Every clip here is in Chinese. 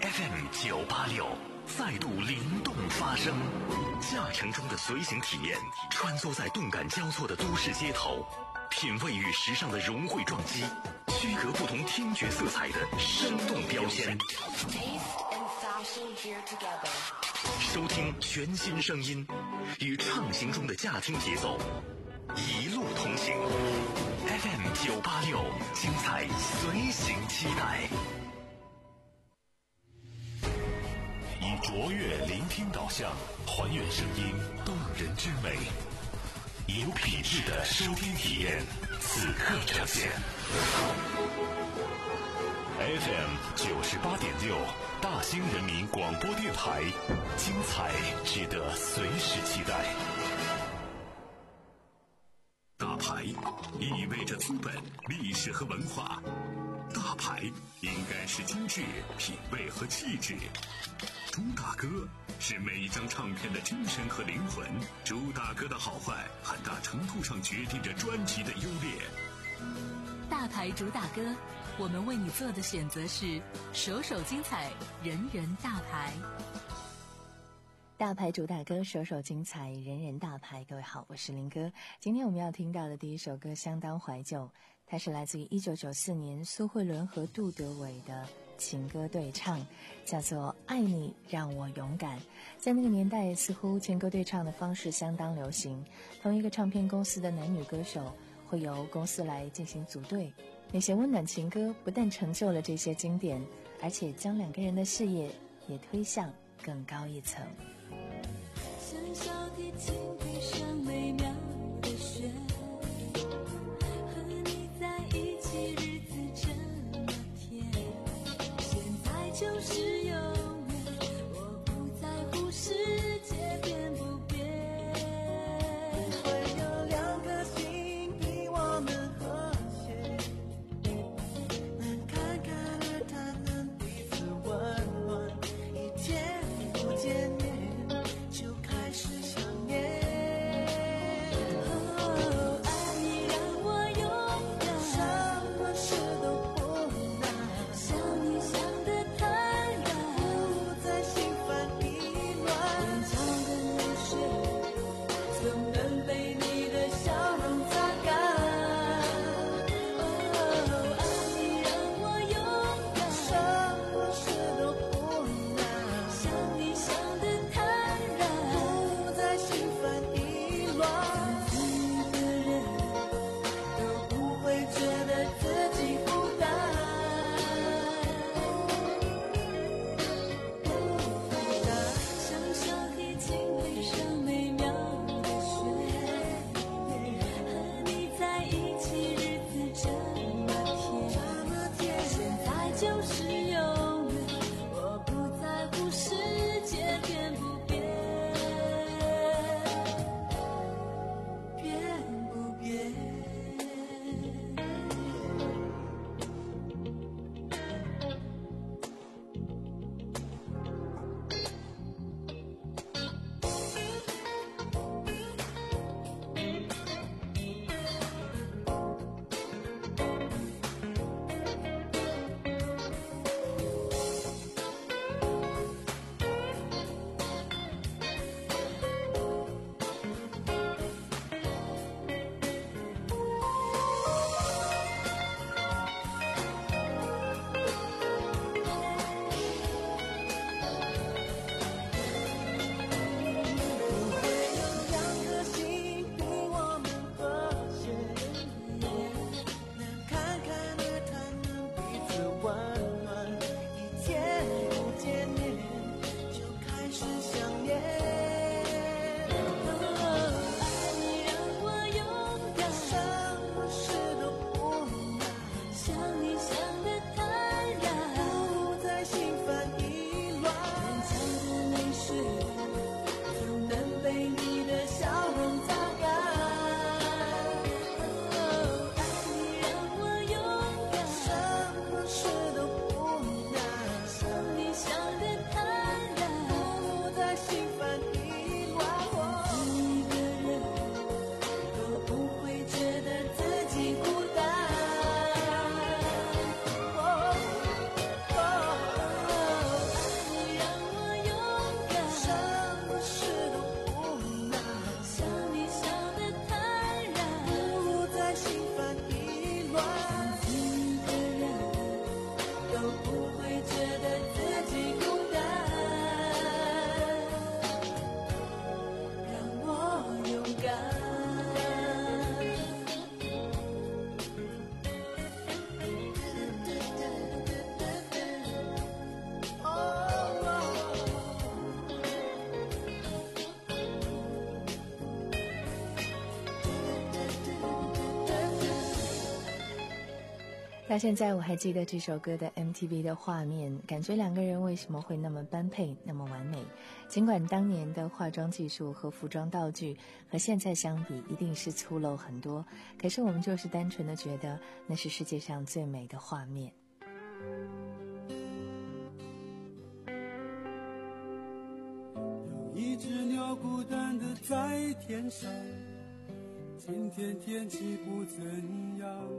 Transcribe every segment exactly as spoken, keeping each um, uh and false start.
F M 九八六再度灵动发声，驾乘中的随行体验，穿梭在动感交错的都市街头，品味与时尚的融汇撞击，区隔不同听觉色彩的生动标签。收听全新声音，与畅行中的驾听节奏，一路同行。F M 九八六，精彩随行期待。以卓越聆听导向，还原声音动人之美，以有品质的收听体验，此刻呈现。F M 九十八点六，大兴人民广播电台，精彩值得随时期待。大牌意味着资本、历史和文化，大牌应该是精致、品味和气质。朱大哥是每一张唱片的精神和灵魂，朱大哥的好坏很大程度上决定着专辑的优劣。 大牌主打歌，我们为你做的选择是首首精彩，人人大牌。 大牌主打歌，首首精彩，人人大牌。各位好，我是林哥。今天我们要听到的第一首歌相当怀旧，它是来自于一九九四年苏慧伦和杜德伟的情歌对唱，叫做《爱你让我勇敢》。在那个年代，似乎情歌对唱的方式相当流行，同一个唱片公司的男女歌手会由公司来进行组队。那些温暖情歌不但成就了这些经典，而且将两个人的事业也推向更高一层。 像小提琴配上美妙的旋律，和你在一起日子这么甜，现在就是永远，我不在乎世界变不变，会有两颗心比我们和谐，能侃侃而谈，能彼此温暖，一天不见面就开始想念。哦，爱你让我勇敢，什么事都不难，像你想的太到现在我还记得这首歌的 M T V 的画面，感觉两个人为什么会那么般配，那么完美。尽管当年的化妆技术和服装道具和现在相比一定是粗陋很多，可是我们就是单纯的觉得那是世界上最美的画面。 有一只鸟孤单的在天上，今天天气不怎样，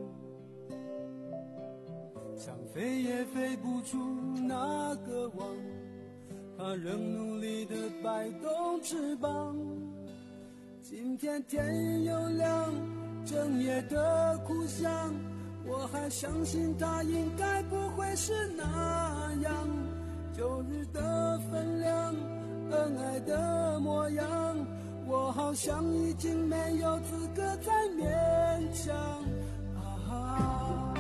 想飞也飞不出那个网，它仍努力地摆动翅膀。今天天又亮，整夜的哭响，我还相信它应该不会是那样。旧日的分量，恩爱的模样，我好像已经没有资格再勉强啊，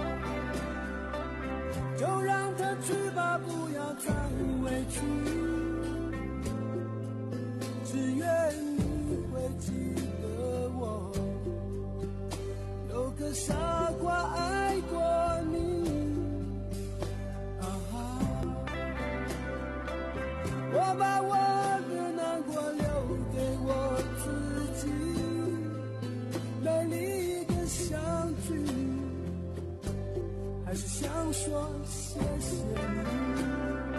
就让它去吧，不要再委屈，只愿你会记得我，有个傻瓜爱过你啊，我把我的难过留给我自己，美丽的相聚，还是想说谢谢你。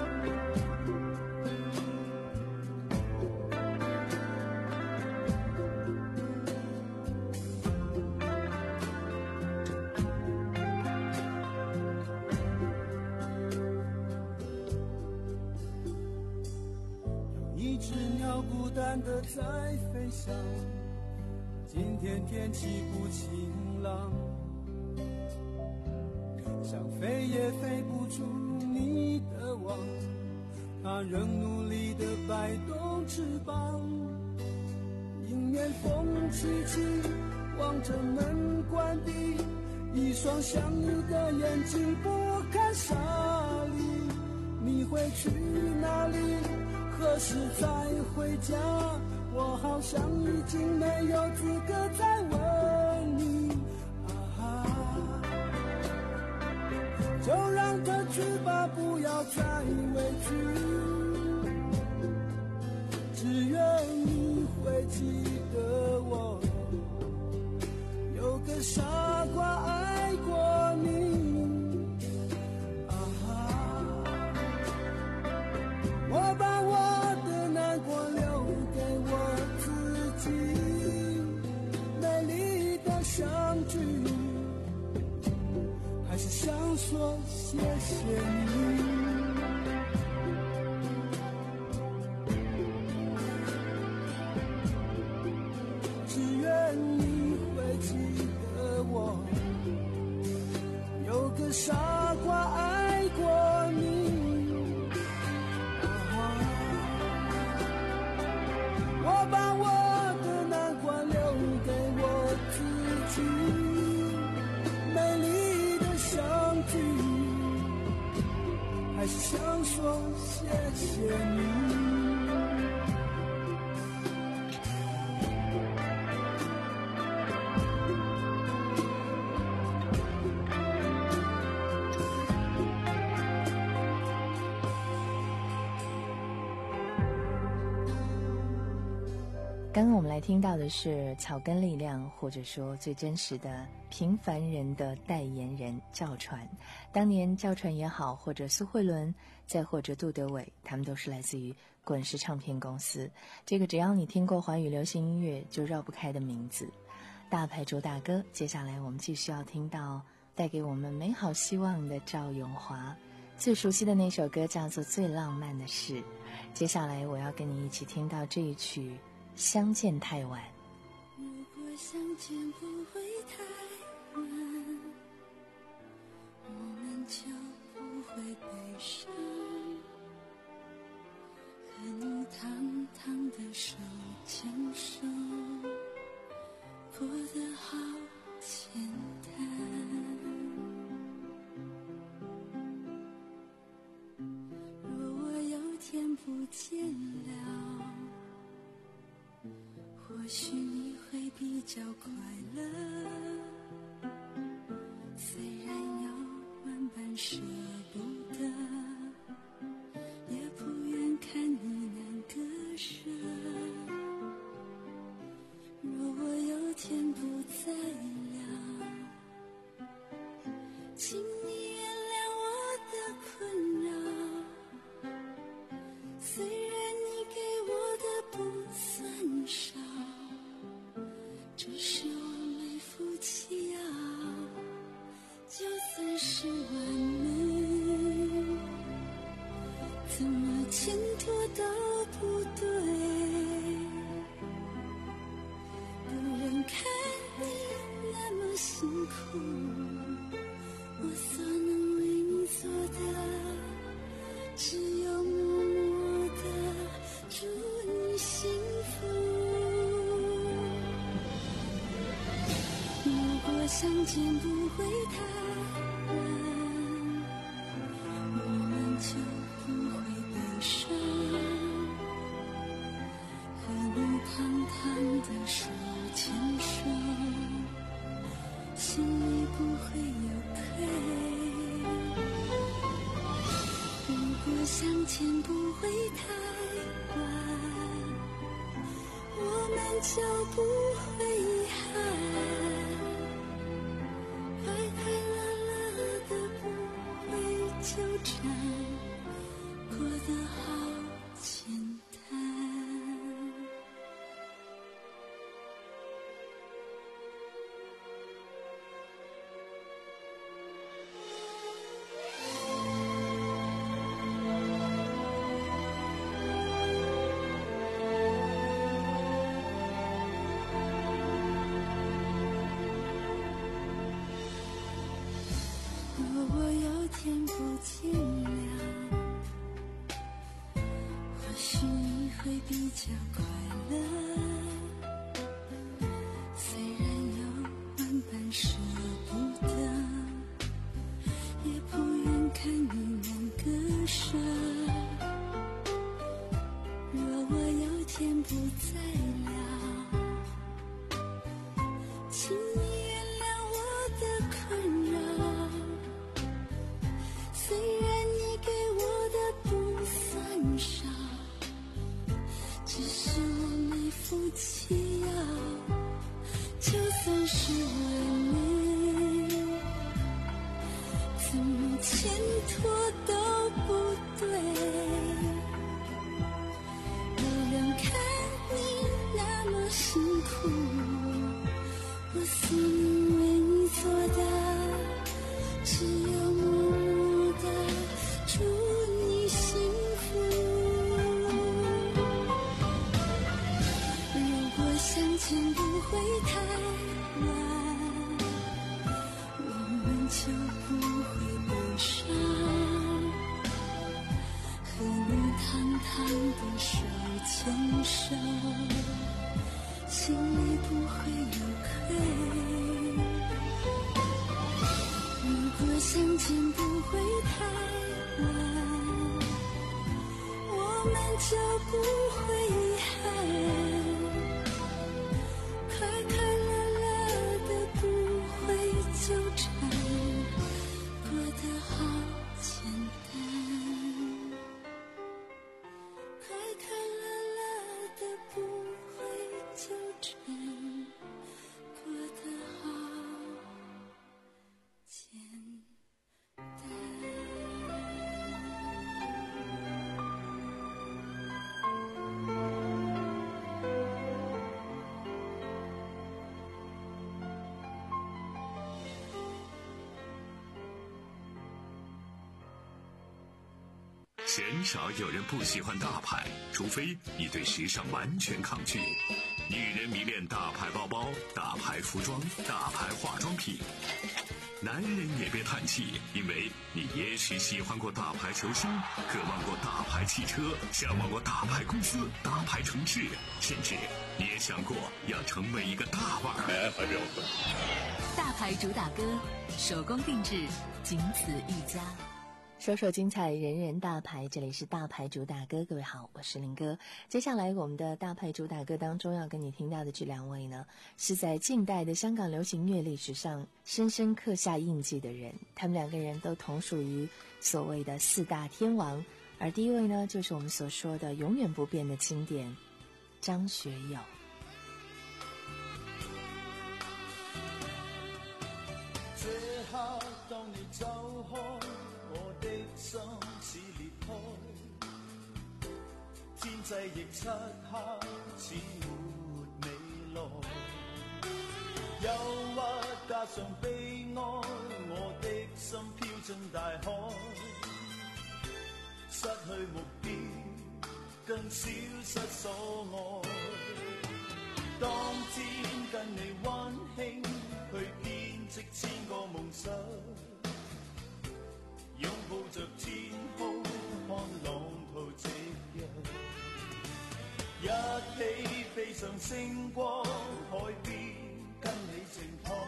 有一只鸟孤单地在飞翔，今天天气不晴朗，想飞也飞不出你的网，它仍努力地摆动翅膀。迎面风起起，望着门关闭，一双想你的眼睛不堪沙砾。你会去哪里？何时才回家？我好像已经没有资格再问你啊，就让它去吧，不要再委屈，只愿你会记得我，有个傻瓜爱过你啊，我把我的难过留给我自己，美丽的相聚，还是想说谢谢你。只愿你会记得我，有个傻瓜爱过你啊，我把我的难过留给我自己，美丽的相聚，还是想说谢谢你。 刚刚我们来听到的是草根力量，或者说最真实的平凡人的代言人赵传。当年赵传也好，或者苏慧伦，再或者杜德伟，他们都是来自于滚石唱片公司，这个只要你听过华语流行音乐就绕不开的名字。大牌主打歌，接下来我们继续要听到带给我们美好希望的赵咏华，最熟悉的那首歌叫做《最浪漫的事》。接下来我要跟你一起听到这一曲相见太晚。 如果相见不会太晚，我们就不会悲伤，和你堂堂的手牵手，过得好简单。若我有天不见了，或许你会比较快乐，虽然有舍不得，也不愿看你难割舍。若我有天不再了，请你原谅我的困扰。虽然你给我的不算少，只是我没福气要，就算是完美，怎么牵拖都不对。不忍看你那么辛苦，我所能为你做的，只有默默的祝你幸福。如果相见不会太晚，我们就不会悲伤，和你堂堂的手牵手，心里不会有愧。如果相见不会太晚，我们就不会遗憾。快快乐乐的不会纠缠，过得好简单。若我有天不见了，或许你会比较快乐。虽然有万般舍不得，也不愿看你难割舍。若我有天不在了，请你原谅我的困扰。虽然你给我的不算少，只是我没福气要，就算是完美，怎么牵拖都不对。不忍看你那么辛苦，我所能为你做的，只有默默的祝你幸福。如果相见不会太晚，我们就不会悲伤，和你堂堂的手牵手，心里不会有愧。如果相见不会太晚，我们就不会遗憾。快快乐乐的不会纠缠，过得好简单。快快乐乐的不会纠缠，过得好简单。 鲜少有人不喜欢大牌，除非你对时尚完全抗拒。女人迷恋大牌包包、大牌服装、大牌化妆品。男人也别叹气，因为你也许喜欢过大牌球星，渴望过大牌汽车，向往过大牌公司、大牌城市，甚至你也想过要成为一个大腕儿。 大牌主打歌，手工定制，仅此一家。 首首精彩，人人大牌，这里是大牌主打歌。各位好，我是林哥。接下来我们的大牌主打歌当中要跟你听到的这两位呢，是在近代的香港流行乐历史上深深刻下印记的人，他们两个人都同属于所谓的四大天王，而第一位呢，就是我们所说的永远不变的经典张学友。 這刻當你走開，我的心似裂開，天際亦漆黑，似沒未來。憂鬱加上悲哀，我的心飄進大海，失去目標，更消失所愛。當天跟你溫馨去編織千個夢想，擁抱着天空看浪濤夕陽，一起飛上星光海邊跟你靜躺，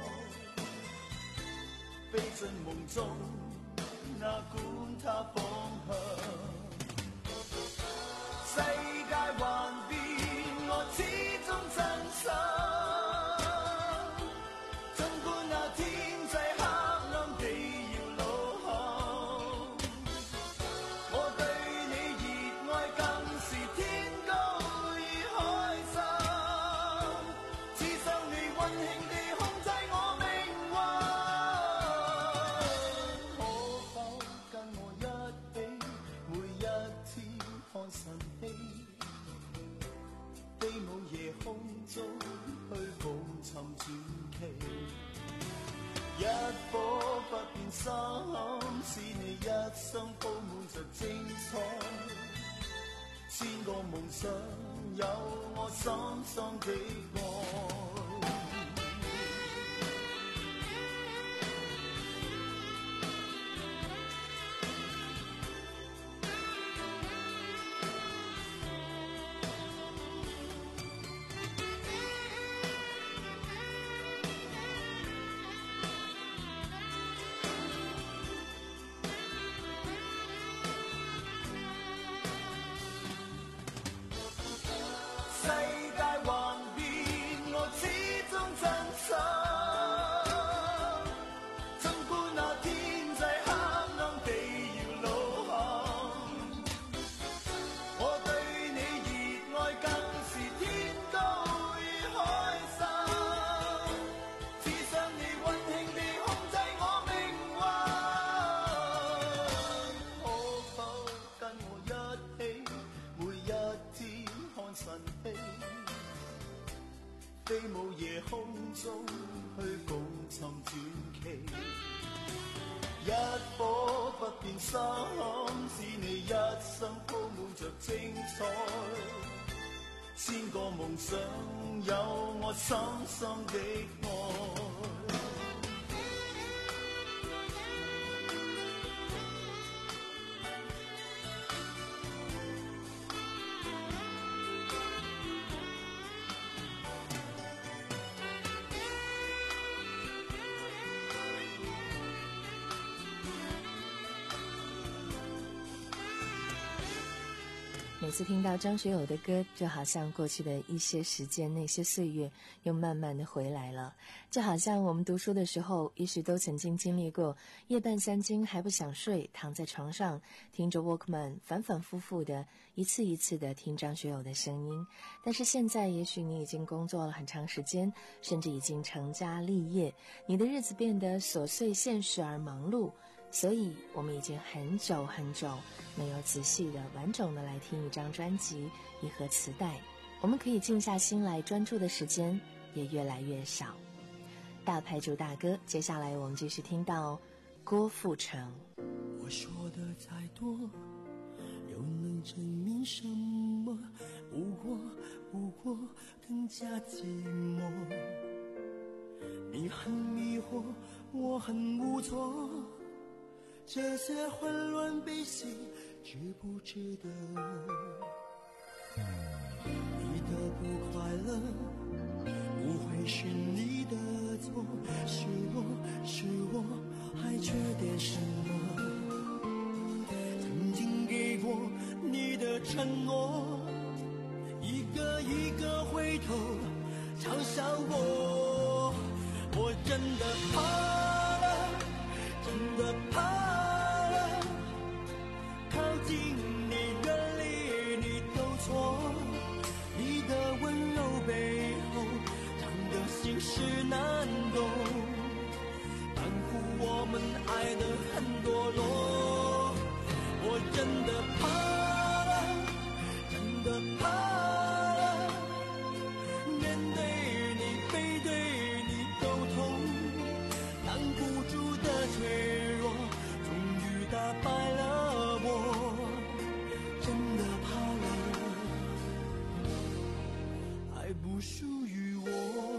飛進夢中哪管它方向，世界幻變我始終真實。一顆不變心，使你一生鋪滿着精彩。千個夢想，有我深深的愛。飛舞夜空中去共尋傳奇，一顆不變心，使你一生鋪滿着精彩。千個夢想，有我深深的愛。 每次听到张学友的歌，就好像过去的一些时间，那些岁月又慢慢的回来了。就好像我们读书的时候，也许都曾经经历过夜半三更还不想睡，躺在床上听着 Walkman 反反复复的一次一次的听张学友的声音。但是现在也许你已经工作了很长时间，甚至已经成家立业，你的日子变得琐碎现实而忙碌，所以我们已经很久很久没有仔细的完整的来听一张专辑一盒磁带，我们可以静下心来专注的时间也越来越少。大牌主打歌，接下来我们继续听到郭富城。 我说的再多又能证明什么，不过不过更加寂寞。你很迷惑，我很无措，这些混乱悲喜值不值得？你的不快乐不会是你的错，是我是我还缺点什么？ 承诺，一个一个回头嘲笑我。我真的怕了，真的怕了，靠近你，远离你都错。你的温柔背后藏的心事难懂，仿佛我们爱得很堕落。我真的怕了，真的怕了，面对你，背对你都痛，挡不住的脆弱，终于打败了我。真的怕了，爱不属于我。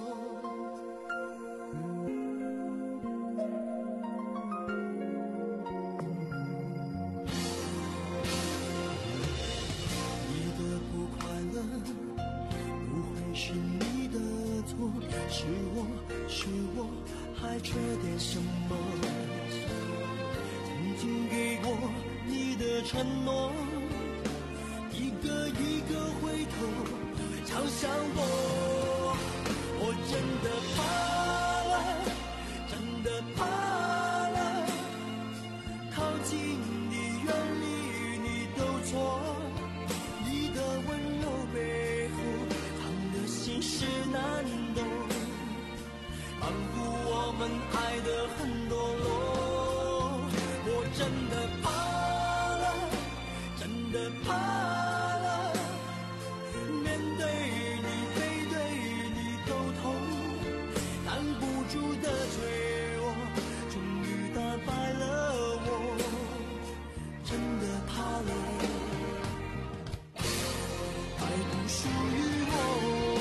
是我，是我还缺点什么？曾经给过你的承诺，一个一个回头嘲笑我。我真的怕了，真的怕了，靠近你，远离你都错。你的温柔背后藏的心事难懂，仿佛我们爱得很堕落。我真的怕了，真的怕了，面对你，背对你都痛，挡不住的脆弱，终于打败了我。真的怕了，爱不属于我。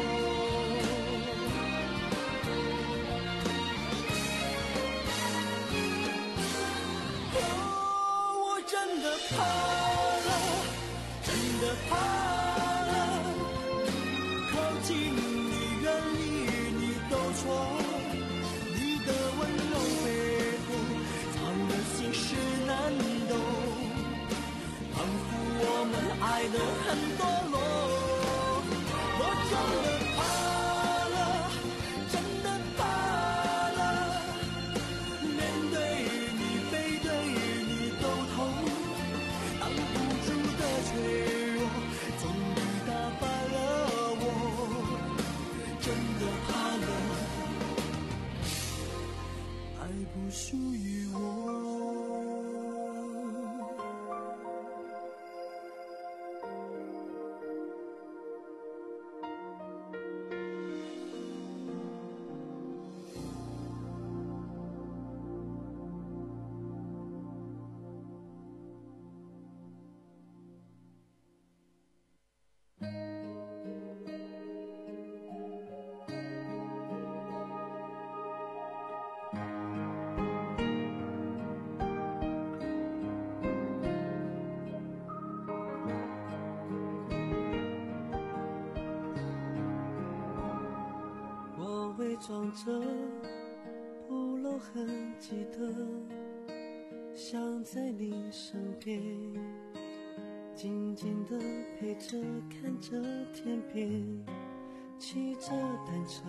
怕了，真的怕了，靠近你，远离你都错。你的温柔背后藏的心事难懂，仿佛我们爱得很堕落。我真的怕了，真的怕了，面对你，背对你都痛，挡不住的脆弱，终于打败了我。真的怕了，爱不属于我。伪装着不露痕迹的，想在你身边，静静地陪着，看着天边，骑着单车，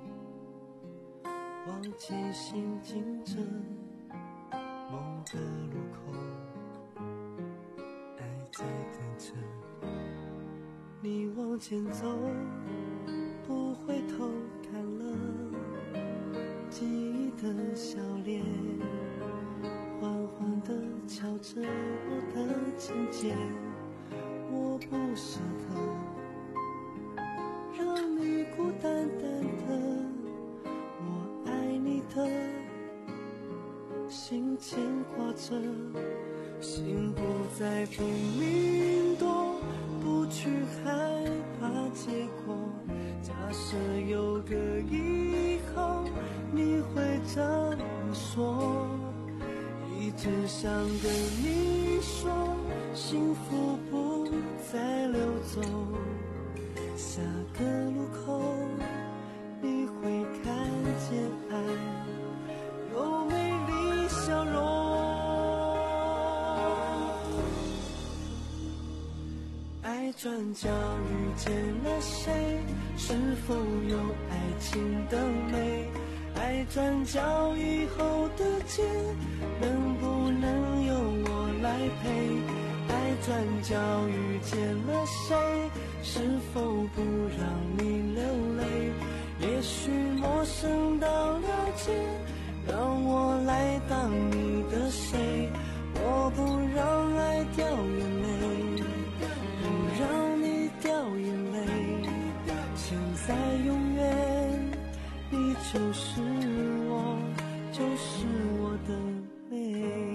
往前行进着某个路口，爱在等着你往前走，不回头看了记忆的笑脸，缓缓地敲着我的琴键，我不舍得让你孤单单的，我爱你的心牵挂着，心不再拼命躲，不去害怕结果，假设有个以后你会这么说，一直想跟你说，幸福不再溜走，下个路口你会看见爱有美丽笑容。 转角遇见了谁？是否有爱情的美？爱转角以后的街，能不能由我来陪？爱转角遇见了谁？是否不让你流泪？也许陌生到了解，让我来当你的谁？我不让爱掉眼泪，不让你掉眼泪。现在永远，你就是我，就是我的美。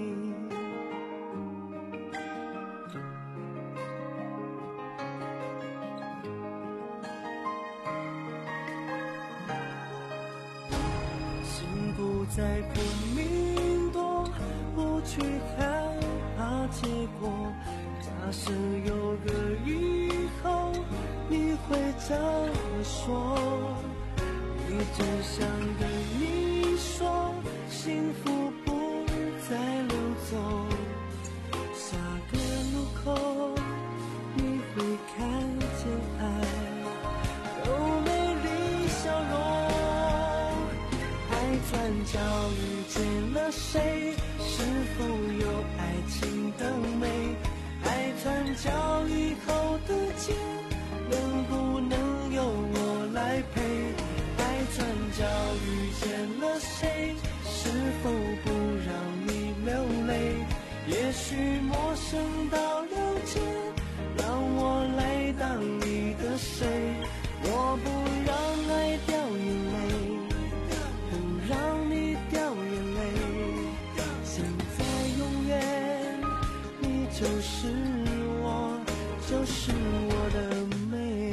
心不再拼命躲，不去害怕结果。假设有个以后，你会怎么说？一直想跟你说，幸福不再溜走。下个路口，你会看见爱有美丽笑容。爱转角遇见了谁？是否有爱情的美？爱转角以后的街，能不能由我来陪？爱转角遇见了谁？是否不让你流泪？也许陌生到了解，让我来当你的谁？我不让爱掉眼泪，不让你掉眼泪。现在永远，你就是我，就是我的美。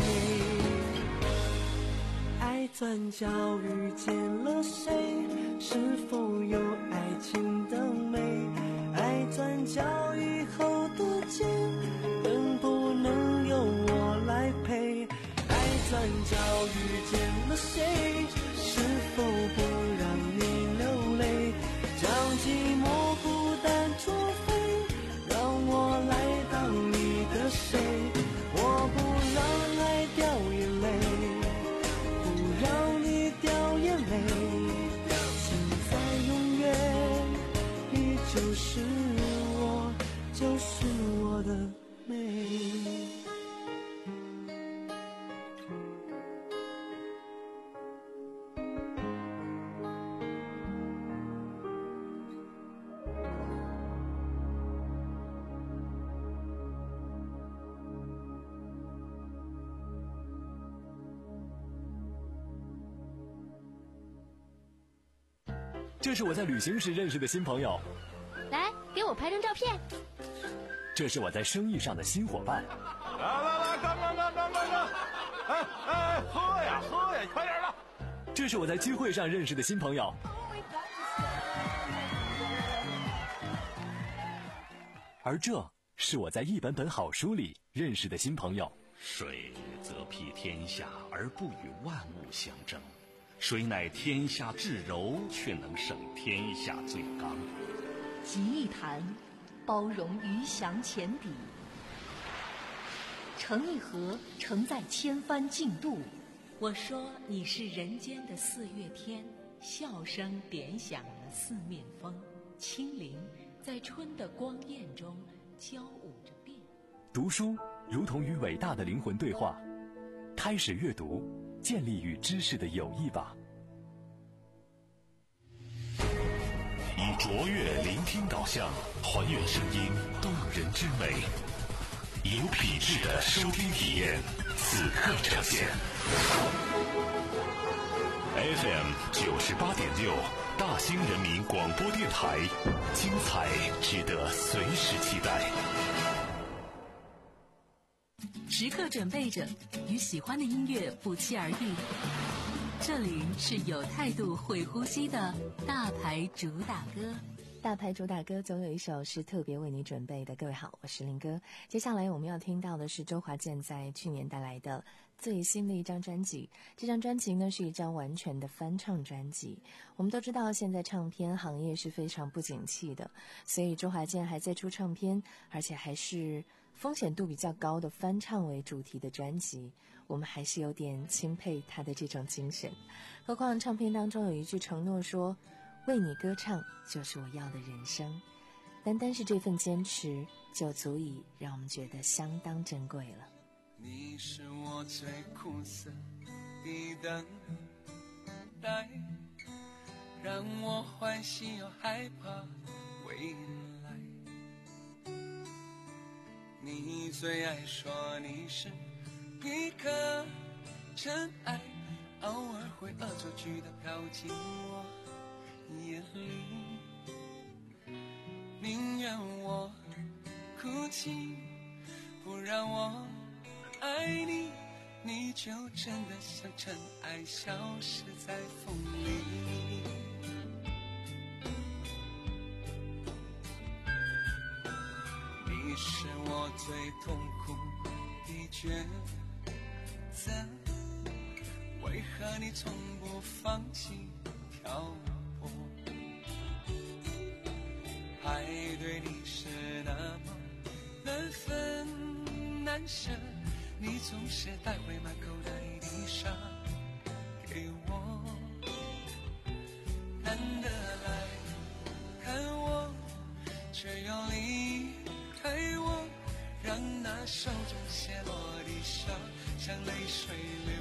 爱转角遇见了谁？是否有爱情的美？爱转角以后的街，能不能由我来陪？爱转角遇见了谁？是否不让你流泪？将寂寞孤单作废，让我来当你的谁？我不让爱掉眼泪，不让你掉眼泪。现在永远，你就是我，就是我的美。 这是我在旅行时认识的新朋友， 来给我拍张照片。 这是我在生意上的新伙伴。 来来来，干干干干干干！哎哎，喝呀喝呀，快点的！ 这是我在聚会上认识的新朋友。而这是我在一本本好书里认识的新朋友。 水则辟天下而不与万物相争，水乃天下至柔，却能胜天下最刚。 集一坛，包容鱼翔浅底；盛一盒，承载千帆竞渡。我说你是人间的四月天，笑声点响了四面风，清灵在春的光艳中交舞着变。 读书如同与伟大的灵魂对话，开始阅读，建立与知识的友谊吧。 以卓越聆听导向，还原声音动人之美，有品质的收听体验，此刻呈现。F M 九十八点六，大兴人民广播电台，精彩值得随时期待。 时刻准备着，与喜欢的音乐不期而遇。这里是有态度、会呼吸的大牌主打歌。 大牌主打歌总有一首是特别为你准备的。各位好，我是林哥。接下来我们要听到的是周华健在去年带来的最新的一张专辑。这张专辑呢是一张完全的翻唱专辑。我们都知道现在唱片行业是非常不景气的，所以周华健还在出唱片，而且还是风险度比较高的翻唱为主题的专辑，我们还是有点钦佩他的这种精神。何况唱片当中有一句承诺说，为你歌唱就是我要的人生，单单是这份坚持就足以让我们觉得相当珍贵了。 你是我最苦涩的等待，让我欢喜又害怕未来。你最爱说你是一颗尘埃，偶尔会恶作剧地飘进我眼里，宁愿我哭泣，不让我爱你，你就真的像尘埃消失在风里。你是我最痛苦的抉择，为何你从不放弃跳泊？爱对你是那么难分难舍，你总是带回满口袋的沙给我，难得来看我，却又离开我，让那手中泻落的沙像泪水流。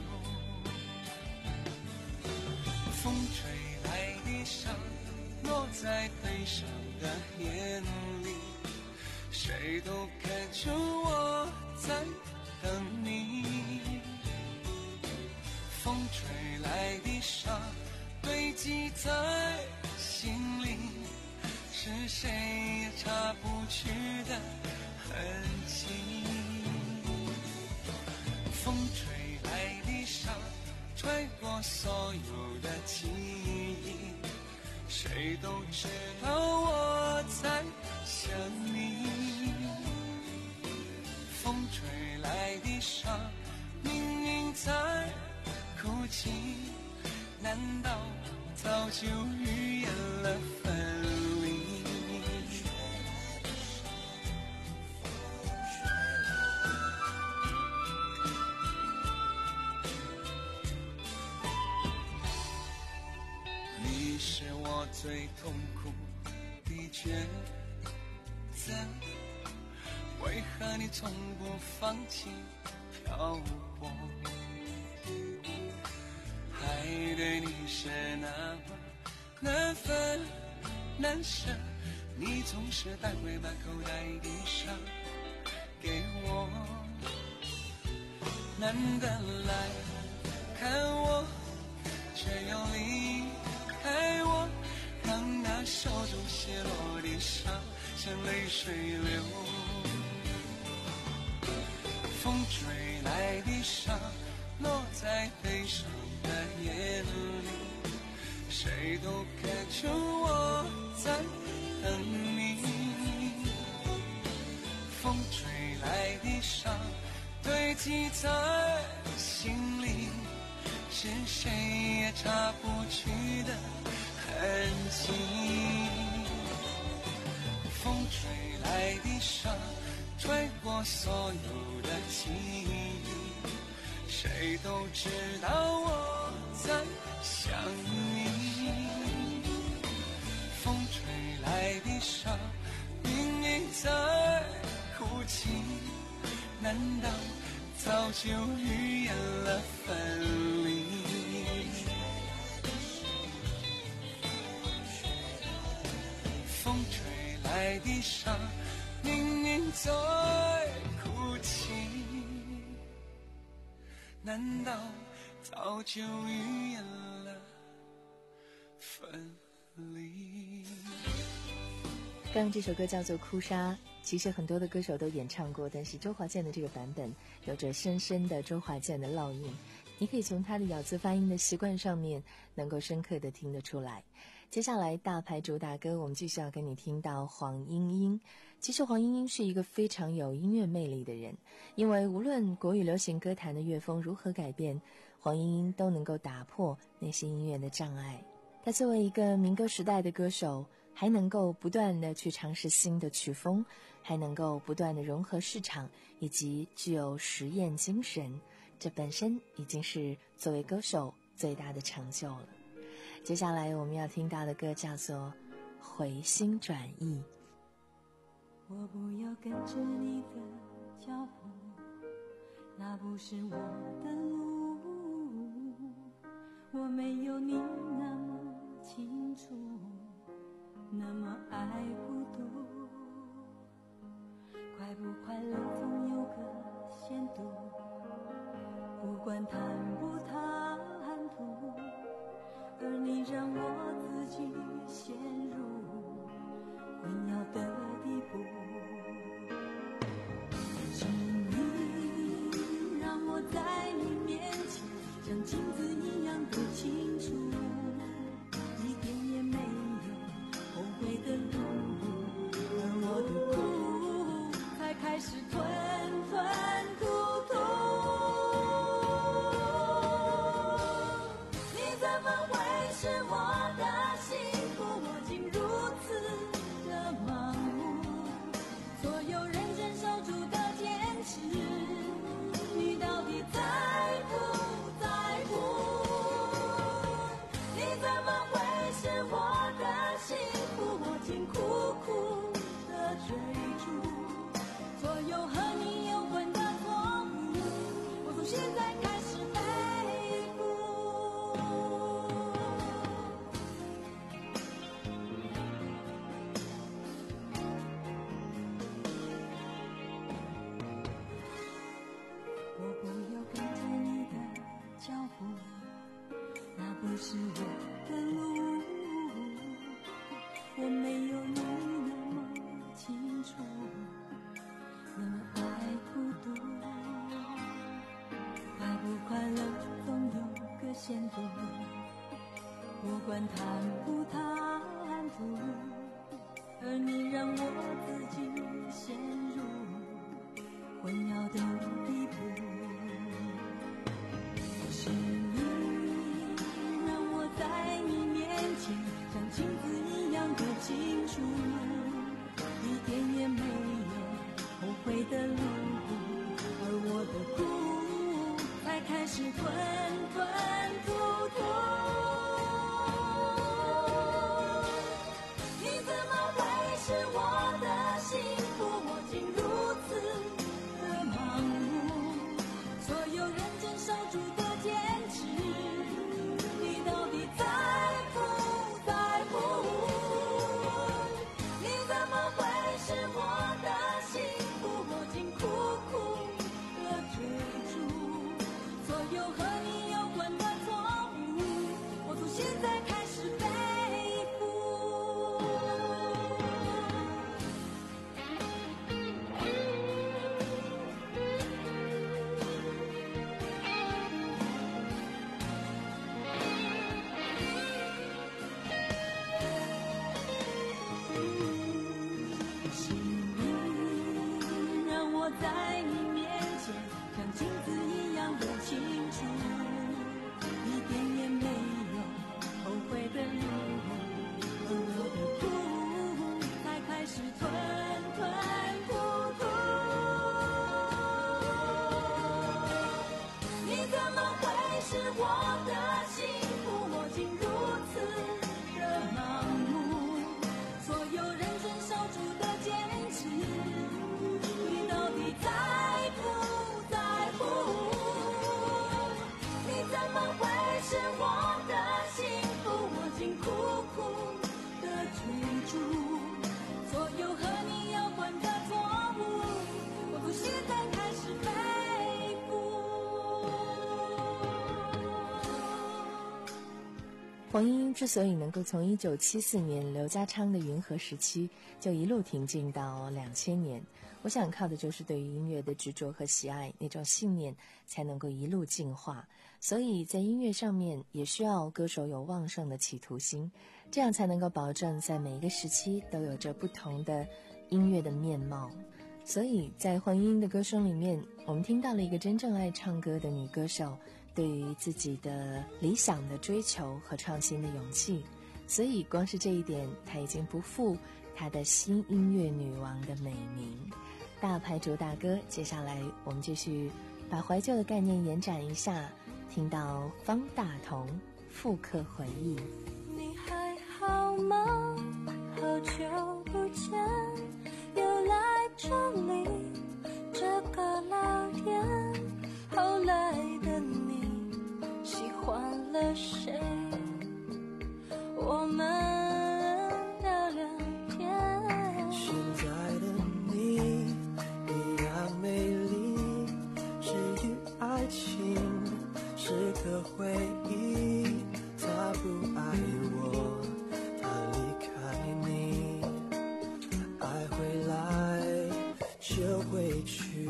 风吹来的沙落在悲伤的眼里，谁都看出我在等你。风吹来的沙堆积在心里，是谁也擦不去的痕迹。风吹来的沙穿过所有的记忆，谁都知道我在想你。风吹来的沙明明在哭泣，难道早就预言了分离？你是我最痛苦的抉择，为何你从不放弃漂泊？爱对你是那么难分难舍，你总是带回满口袋的沙给我，难得来看我，却又离开我，让那手中泻落的沙像泪水流。风吹来的沙落在悲伤的眼里，谁都看出我在等你。风吹来的沙堆积在心里，是谁也擦不去的痕迹。风吹来的沙穿过所有的记忆，谁都知道我在想你。风吹来的沙明明在哭泣，难道早就预言了分离？风吹来的沙明明在哭泣，难道早就预言了分离？ 刚刚这首歌叫做《哭砂》，其实很多的歌手都演唱过，但是周华健的这个版本有着深深的周华健的烙印，你可以从他的咬字发音的习惯上面能够深刻的听得出来。 接下来大牌主打歌，我们继续要跟你听到黄莺莺。其实黄莺莺是一个非常有音乐魅力的人，因为无论国语流行歌坛的乐风如何改变，黄莺莺都能够打破那些音乐的障碍。她作为一个民歌时代的歌手，还能够不断的去尝试新的曲风，还能够不断的融合市场，以及具有实验精神，这本身已经是作为歌手最大的成就了。接下来我们要听到的歌叫做《回心转意》。 我不要跟着你的脚步，那不是我的路，我没有你那么清楚，那么爱不读，快不快乐总有个限度，不管谈不谈吐，而你让我自己陷入混淆的地步，请你让我在你面前像镜子一样的清楚，一点也没有后悔的路，而我的苦才开始吞吞吐吐。你怎么会是我的幸福？我竟如此的盲目，所有认真守住的坚持，你到底在不在乎？你怎么会是我的幸福？我竟苦苦的追逐所有和你有关的错误，我从现在开始背负。我不要跟着你的脚步，那不是我的路，我没有你那么清楚，那么爱孤独，快不快乐总有个限度，不管谈不谈吐，而你让我自己陷入混淆的地步，是你让我在你面前像镜子一样的清楚，一点也没有后悔的路，而我的苦才开始吞吞吐吐。你怎么会是我的幸福？我竟如此的盲目，所有认真守住的坚持，你到底在不在乎？你怎么会是我的幸福？我竟苦苦的追逐所有和你有关的错误，我从现在开始背负。是你让我在你面前像镜子一样的清楚，一点也没有后悔的路，而我的苦才开始吞吞吐吐。你怎么会是我的幸福？我竟如此的盲目，所有认真守住的坚持，你到底在不在乎？你怎么会是我的幸福？我竟苦苦的追逐所有和你有关的错误，我从现在开始背负。 黄莺莺之所以能够从一九七四年刘家昌的云和时期就一路挺进到两千年，我想靠的就是对于音乐的执着和喜爱，那种信念才能够一路进化。所以在音乐上面也需要歌手有旺盛的企图心， 这样才能够保证在每一个时期都有着不同的音乐的面貌。所以在黄莺莺的歌声里面，我们听到了一个真正爱唱歌的女歌手对于自己的理想的追求和创新的勇气。所以光是这一点，她已经不负她的新音乐女王的美名。大牌主打歌，接下来我们继续把怀旧的概念延展一下，听到方大同复刻回忆。 你还好吗？好久不见，又来这里这个老店，后来的你喜欢了谁？我们聊聊天。 现在的你一样美丽，至于爱情是个回忆，他不爱我，他离开你，爱回来就回去，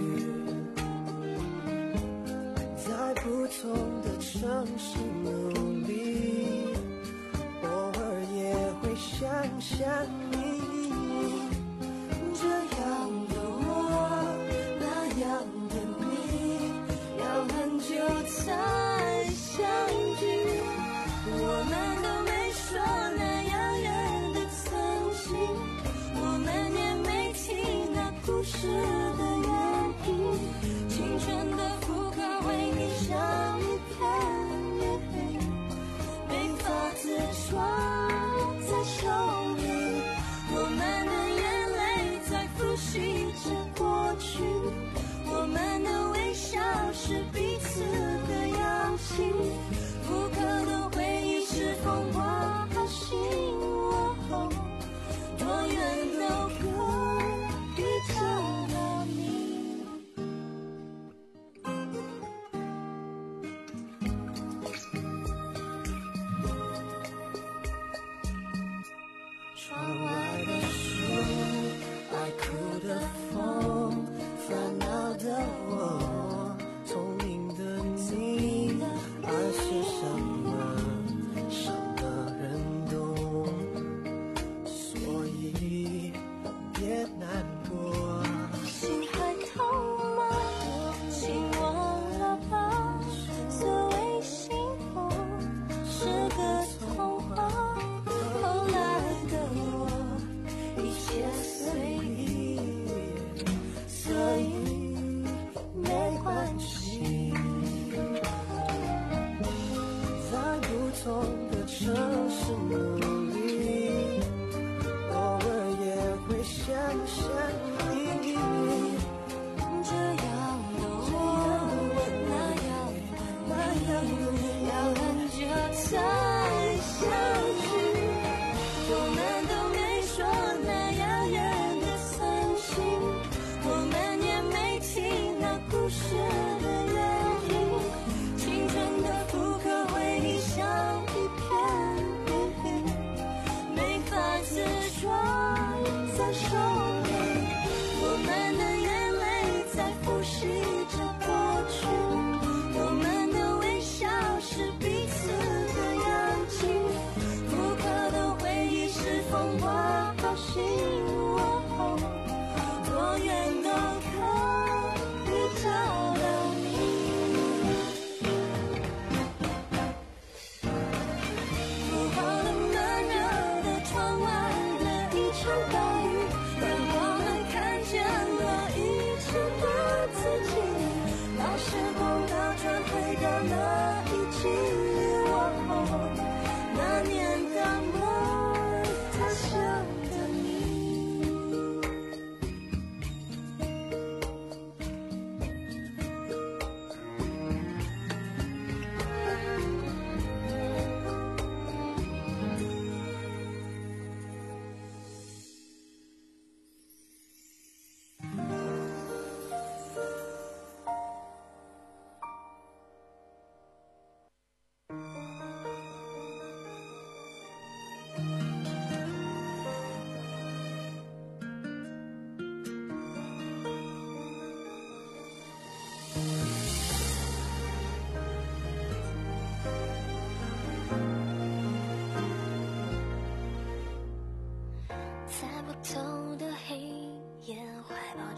在不同的城市努力，偶尔也会想想你，这样的我，那样的你，要很久才相聚。我们都没说那遥远的曾经，我们也没提那故事的原因，青春的副歌为你笑越看越黑，没法子抓在手里，我们的眼泪在复习着过去，我们的微笑是彼此的邀请，复刻的回忆是风刮好心我后，多远都可以找到你。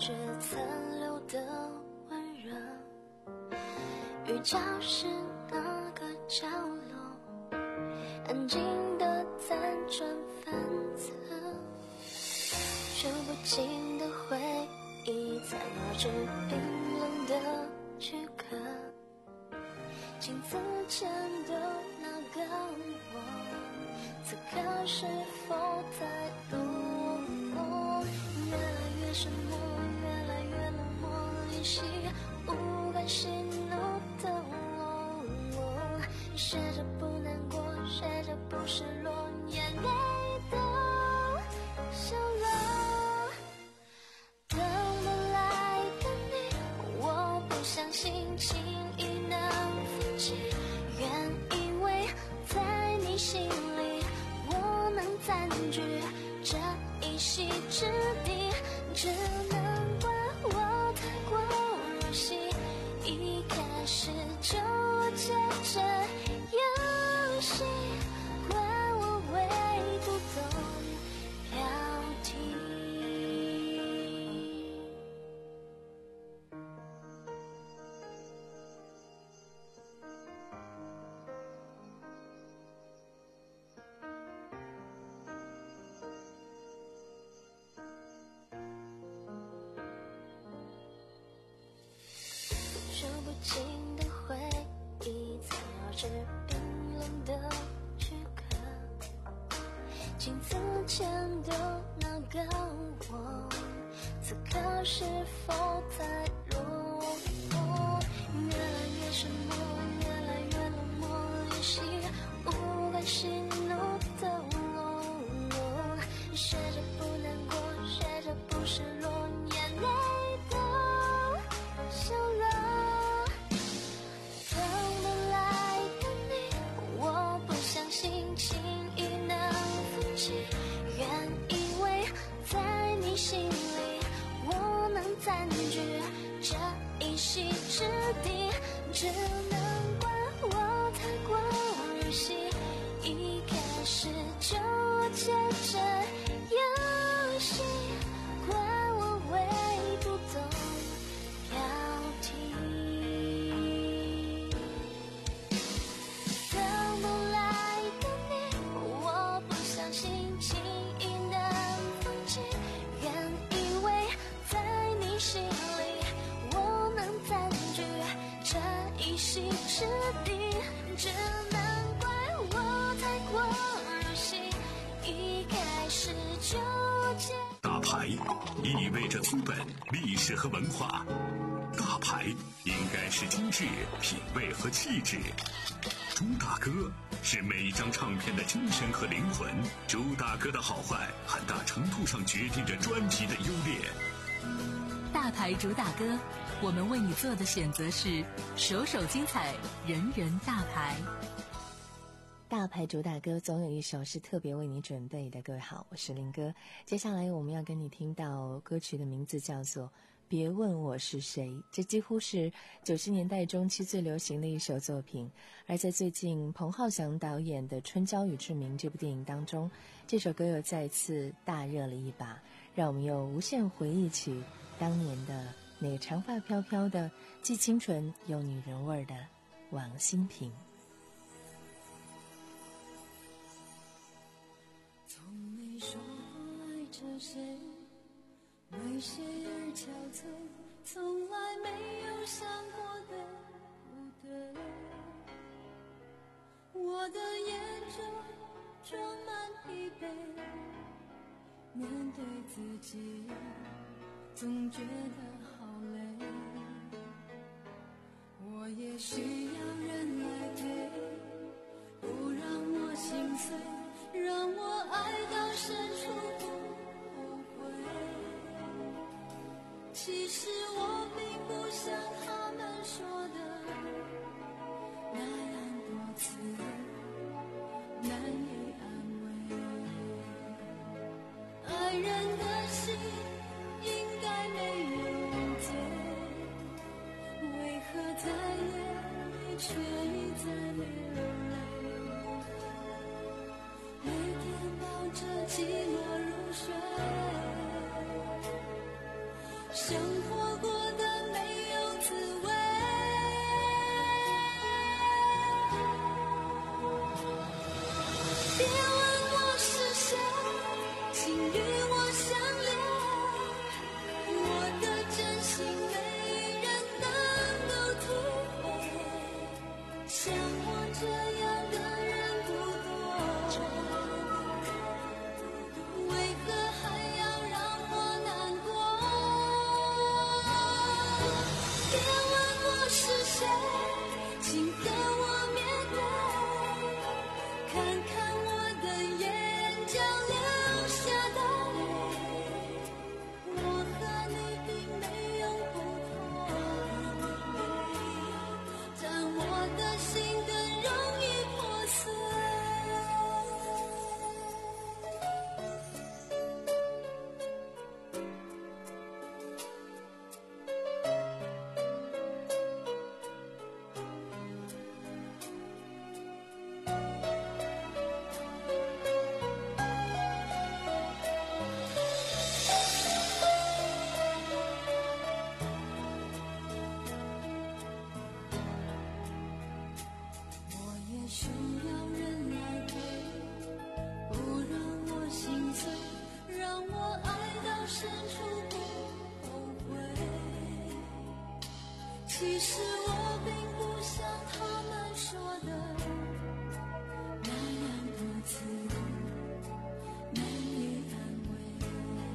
觉残留的温热。雨教室那个角落，安静的辗转反侧，数不清的回忆残留着冰冷的躯壳。镜子前的那个我，此刻是否在路过？越来越沉默，越来越冷漠，依稀无关喜怒的我，学着不难过，学着不失落，眼泪都笑了。等不来的你，我不相信轻易能放弃，原以为在你心里我能占据这一席之地，只能怪我太过入戏，一开始就接着游戏，怪我唯独懂挑剔。数不清的回忆残留着冰冷的躯壳，镜子前的那个我，此刻是否在路过？越来越沉默，越来越冷漠，依稀无关喜怒的我，学着不难过，学着不失落，眼泪都笑了。轻易能放弃，原以为在你心里我能占据这一席之地，只能怪我太过入戏，一开始就接着游戏，怪我唯独懂挑剔。等不来的你，我不相信轻易能放弃，原以为在你心里我能占据这一席之地，只能怪我太过入戏，一开始就接。 大牌意味着资本、历史和文化，大牌应该是精致、品味和气质。朱大哥是每一张唱片的精神和灵魂，朱大哥的好坏很大程度上决定着专辑的优劣。 大牌主打歌，我们为你做的选择是首首精彩，人人大牌。 大牌主打歌总有一首是特别为你准备的。各位好，我是林哥。接下来我们要跟你听到歌曲的名字叫做别问我是谁，这几乎是九十年代中期最流行的一首作品。而在最近彭浩翔导演的《春娇与志明》这部电影当中，这首歌又再次大热了一把，让我们又无限回忆起当年的那个长发飘飘的既清纯又女人味的王心平。 从没说爱着谁，为谁而憔悴，从来没有想过的不对。我的眼中装满疲惫，面对自己总觉得好累。我也需要人来陪，不让我心碎，让我爱到深处不后悔。其实我并不像他们说的那样多刺，难以安慰。爱人的心应该没有罪，为何在夜里却一再流泪？每天抱着寂寞入睡，谁生活过得没有滋味。别问我是谁，请与我相恋，我的真心没人能够体会，像我这样的人不多，为何还要让我难过？别问我是谁，请和我面对，看看我的眼角流下的泪，我和你并没有不同，但我的心更容易破碎。我也需要人来陪，不让我心碎，让我爱到深处不后悔。其实我并不像他们说的那样多刺难以安慰。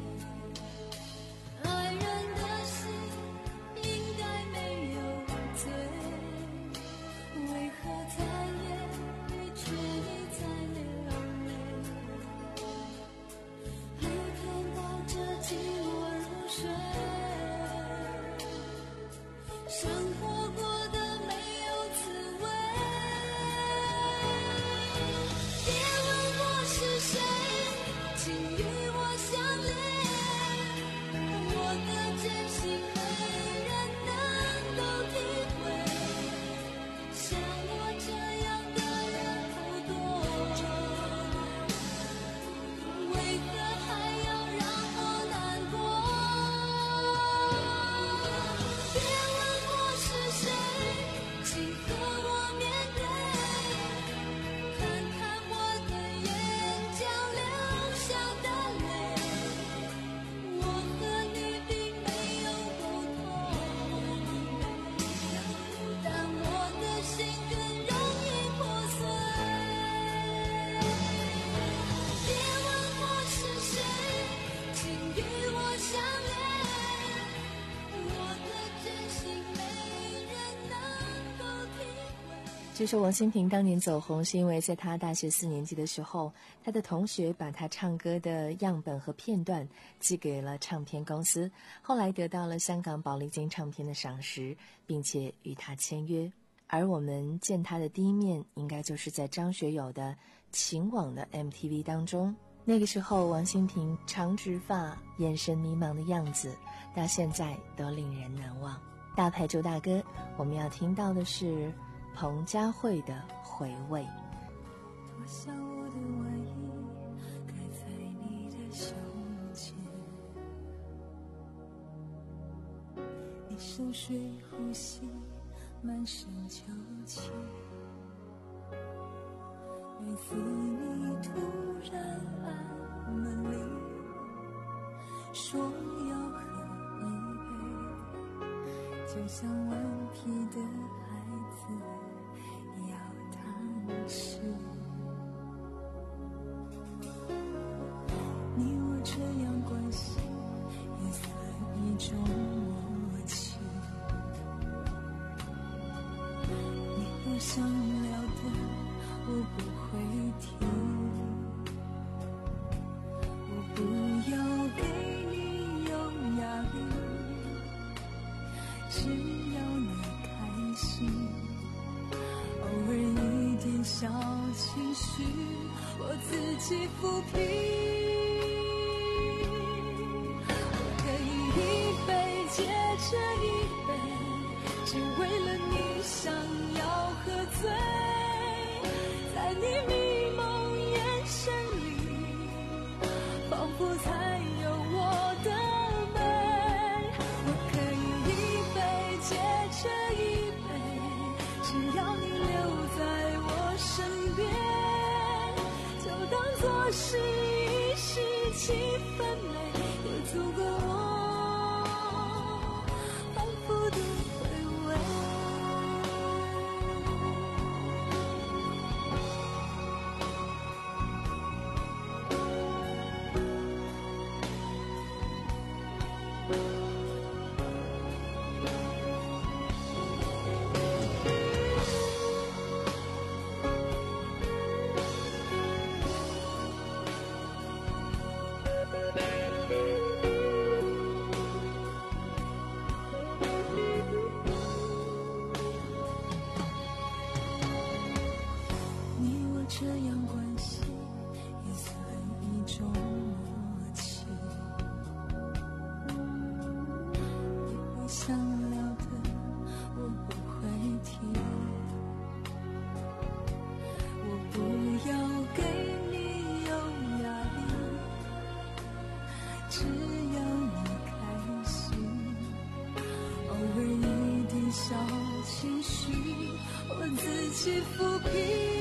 爱人的心应该没有罪，为何在夜里却一再流泪？每天抱着寂寞入睡，生活过得没有滋味。别问我是谁，请与我相恋，我的真心没人能够体会，像我这样的人不多，为何还要让我难过？别问我是谁，请和我面对，看看我的眼角流下的泪，我和你并没有不同，但我的心更容易破碎。别问我是谁，请与我相恋，我的真心没人能够体会。 据说王心平当年走红是因为在他大学四年级的时候，他的同学把他唱歌的样本和片段寄给了唱片公司，后来得到了香港宝丽金唱片的赏识，并且与他签约。而我们见他的第一面应该就是在张学友的情网的 M T V 当中，那个时候王心平长直发，眼神迷茫的样子到现在都令人难忘。大牌周大哥，我们要听到的是彭佳慧的回味。 我想我的外衣盖在你的胸前，你深睡呼吸满身秋气，每次你突然按门铃，说要喝一杯，就像顽皮的孩子要糖吃。你我这样关系也算一种默契，你不想聊的我不会听，我不要给你有压力，只要你开心，偶尔一点小情绪我自己抚平。接着一杯，只为了你想要喝醉，在你迷蒙眼神里，仿佛才有我的美。我想聊的我不会提，我不要给你有压力，只要你开心。偶尔一点小情绪，我自己抚平。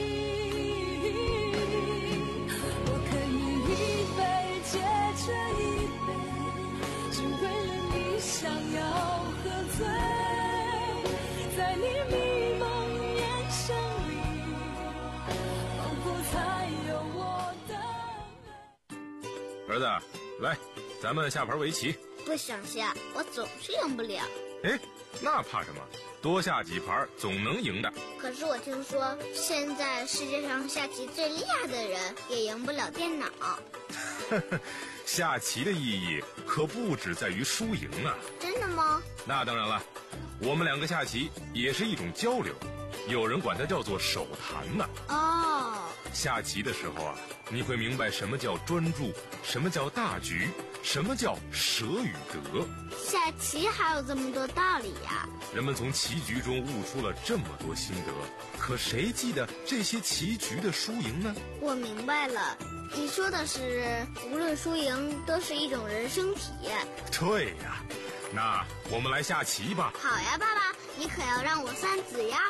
我可以一杯接着一杯，只为了你想要喝醉，在你迷蒙眼神里，仿佛才有我的美。 儿子，来，咱们下盘围棋。 不想下，我总是赢不了。 哎，那怕什么？多下几盘总能赢的。 可是我听说，现在世界上下棋最厉害的人也赢不了电脑。 下棋的意义可不只在于输赢啊！ 真的吗？ 那当然了，我们两个下棋也是一种交流，有人管它叫做手谈呢。 哦， 下棋的时候啊，你会明白什么叫专注，什么叫大局，什么叫舍与得。 下棋还有这么多道理呀！ 人们从棋局中悟出了这么多心得，可谁记得这些棋局的输赢呢？ 我明白了，你说的是无论输赢都是一种人生体验。 对呀，那我们来下棋吧。 好呀，爸爸，你可要让我三子呀。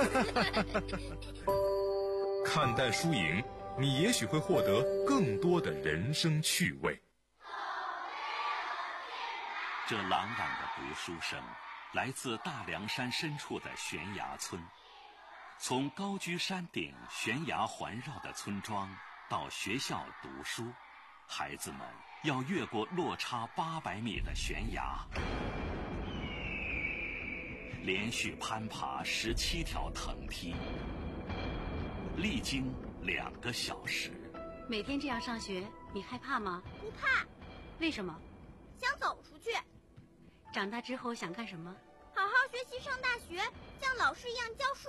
看淡输赢，你也许会获得更多的人生趣味。 这朗朗的读书声来自大凉山深处的悬崖村。从高居山顶悬崖环绕的村庄到学校读书，孩子们要越过落差八百米的悬崖，连续攀爬十七条藤梯，历经两个小时。 每天这样上学，你害怕吗？ 不怕。 为什么？ 想走出去。 长大之后想干什么？ 好好学习，上大学，像老师一样教书。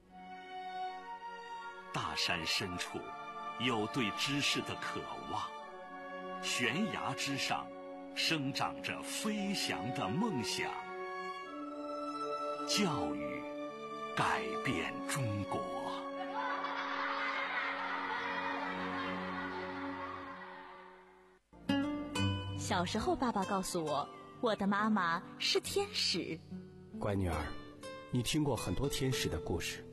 大山深处有对知识的渴望，悬崖之上生长着飞翔的梦想。教育改变中国。 小时候，爸爸告诉我，我的妈妈是天使。 乖女儿，你听过很多天使的故事，